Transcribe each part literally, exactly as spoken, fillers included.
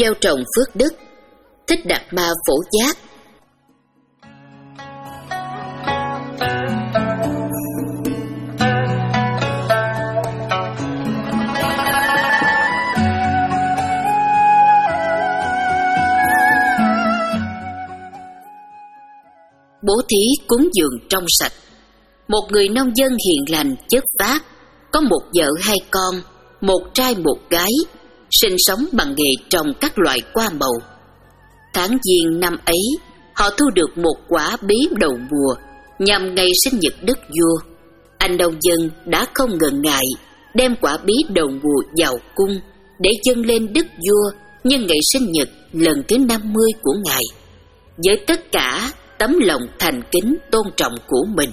gieo trồng phước đức. Thích Đạt Ma Phổ Giác. Bố thí cúng dường trong sạch. Một người nông dân hiền lành chất phác, có một vợ hai con, một trai một gái, sinh sống bằng nghề trồng các loại hoa màu. Tháng Giêng năm ấy, họ thu được một quả bí đầu mùa nhằm ngày sinh nhật đức vua. Anh nông dân đã không ngần ngại đem quả bí đầu mùa vào cung để dâng lên đức vua nhân ngày sinh nhật lần thứ năm mươi của ngài, với tất cả tấm lòng thành kính tôn trọng của mình.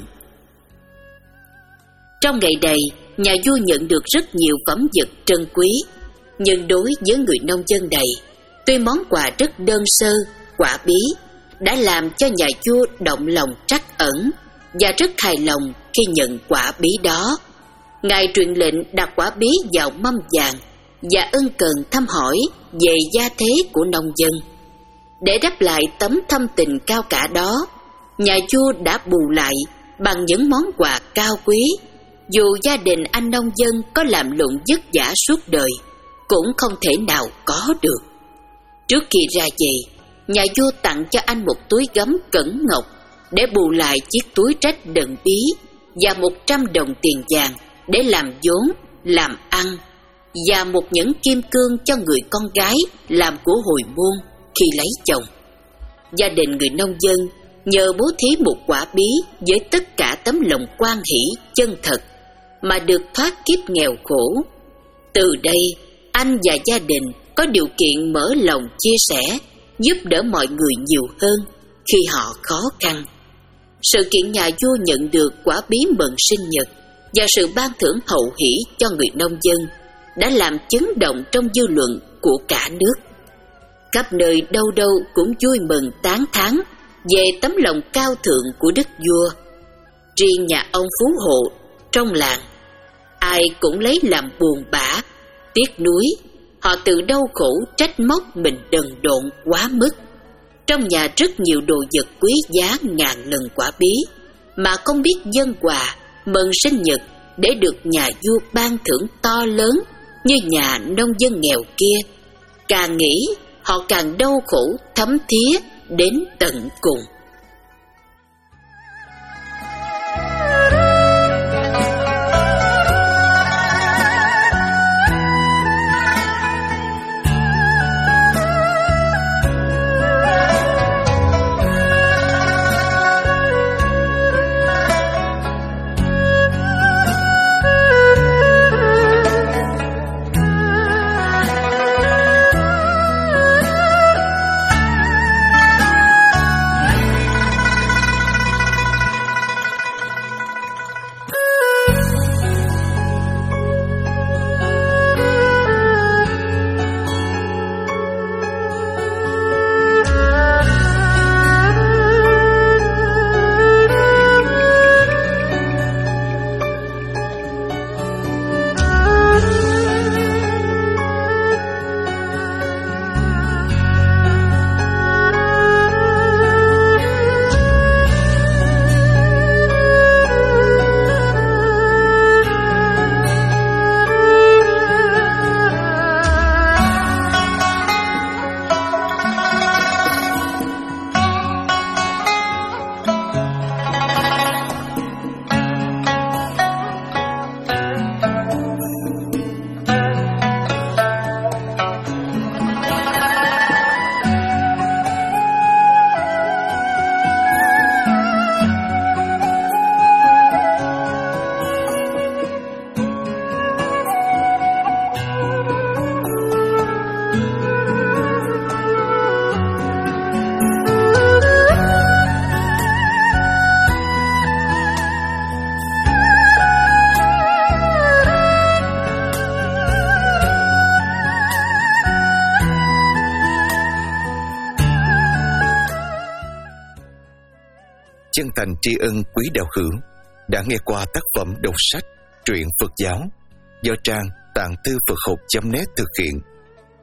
Trong ngày này, nhà vua nhận được rất nhiều phẩm vật trân quý, nhưng đối với người nông dân này, tuy món quà rất đơn sơ, quả bí đã làm cho nhà vua động lòng trắc ẩn và rất hài lòng khi nhận quả bí đó. Ngài truyền lệnh đặt quả bí vào mâm vàng và ân cần thăm hỏi về gia thế của nông dân. Để đáp lại tấm thâm tình cao cả đó, nhà vua đã bù lại bằng những món quà cao quý, dù gia đình anh nông dân có làm lụng vất vả suốt đời cũng không thể nào có được. Trước khi ra về, nhà vua tặng cho anh một túi gấm cẩn ngọc để bù lại chiếc túi trách đựng bí và một trăm đồng tiền vàng để làm vốn, làm ăn, và một nhẫn kim cương cho người con gái làm của hồi môn khi lấy chồng. Gia đình người nông dân nhờ bố thí một quả bí với tất cả tấm lòng hoan hỷ chân thật mà được thoát kiếp nghèo khổ. Từ đây, anh và gia đình có điều kiện mở lòng chia sẻ, giúp đỡ mọi người nhiều hơn khi họ khó khăn. Sự kiện nhà vua nhận được quả bí mừng sinh nhật và sự ban thưởng hậu hỷ cho người nông dân đã làm chấn động trong dư luận của cả nước. Khắp nơi đâu đâu cũng vui mừng tán thán về tấm lòng cao thượng của đức vua. Riêng nhà ông phú hộ trong làng, ai cũng lấy làm buồn bã, tiếc nuối. Họ từ đau khổ trách móc mình đần độn quá mức. Trong nhà rất nhiều đồ vật quý giá ngàn lần quả bí mà không biết dâng quà mừng sinh nhật để được nhà vua ban thưởng to lớn như nhà nông dân nghèo kia. Càng nghĩ họ càng đau khổ thấm thía đến tận cùng. Chân thành tri ân quý đạo hữu đã nghe qua tác phẩm đọc sách truyện Phật giáo do trang tạng thư Phật học chấm net thực hiện.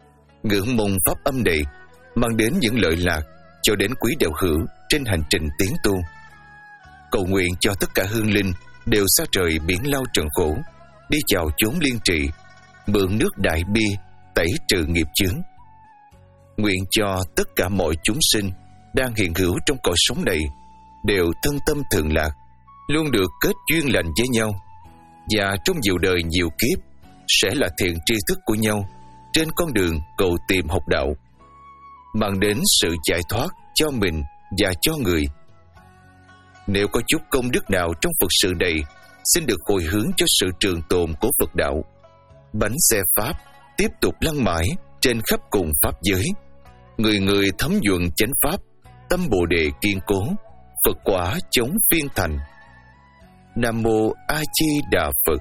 Ngưỡng mong pháp âm này mang đến những lợi lạc cho đến quý đạo hữu trên hành trình tiến tu. Cầu nguyện cho tất cả hương linh đều xa trời biển lao trần khổ, đi chào chốn liên trị, mượn nước đại bi tẩy trừ nghiệp chướng. Nguyện cho tất cả mọi chúng sinh đang hiện hữu trong cõi sống này đều thân tâm thường lạc, luôn được kết duyên lành với nhau, và trong nhiều đời nhiều kiếp sẽ là thiện tri thức của nhau trên con đường cầu tìm học đạo, mang đến sự giải thoát cho mình và cho người. Nếu có chút công đức nào trong Phật sự này, xin được hồi hướng cho sự trường tồn của Phật đạo. Bánh xe Pháp tiếp tục lăn mãi trên khắp cùng Pháp giới, người người thấm nhuận chánh Pháp, tâm Bồ Đề kiên cố, Phật quả chống phiên thành. Nam Mô A Di Đà Phật.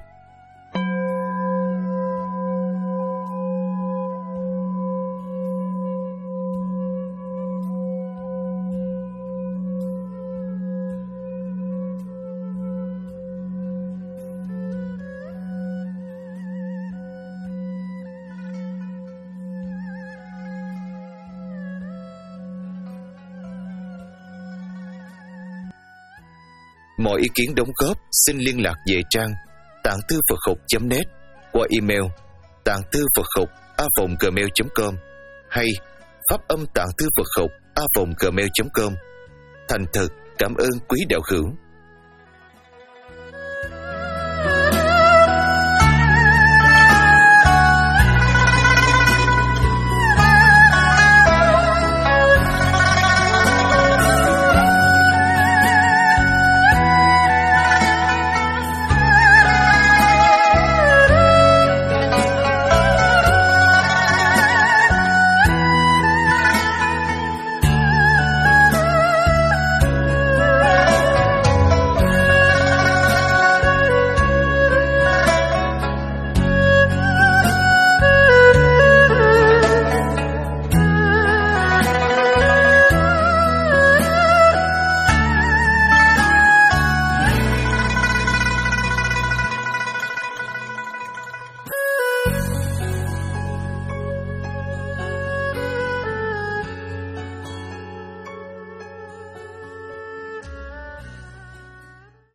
Mọi ý kiến đóng góp xin liên lạc về trang tạng thư Phật học chấm net qua email tạng thư Phật học a vòng gmail chấm com hay pháp âm tạng thư Phật học a vòng gmail chấm com. Thành thật cảm ơn quý đạo hữu.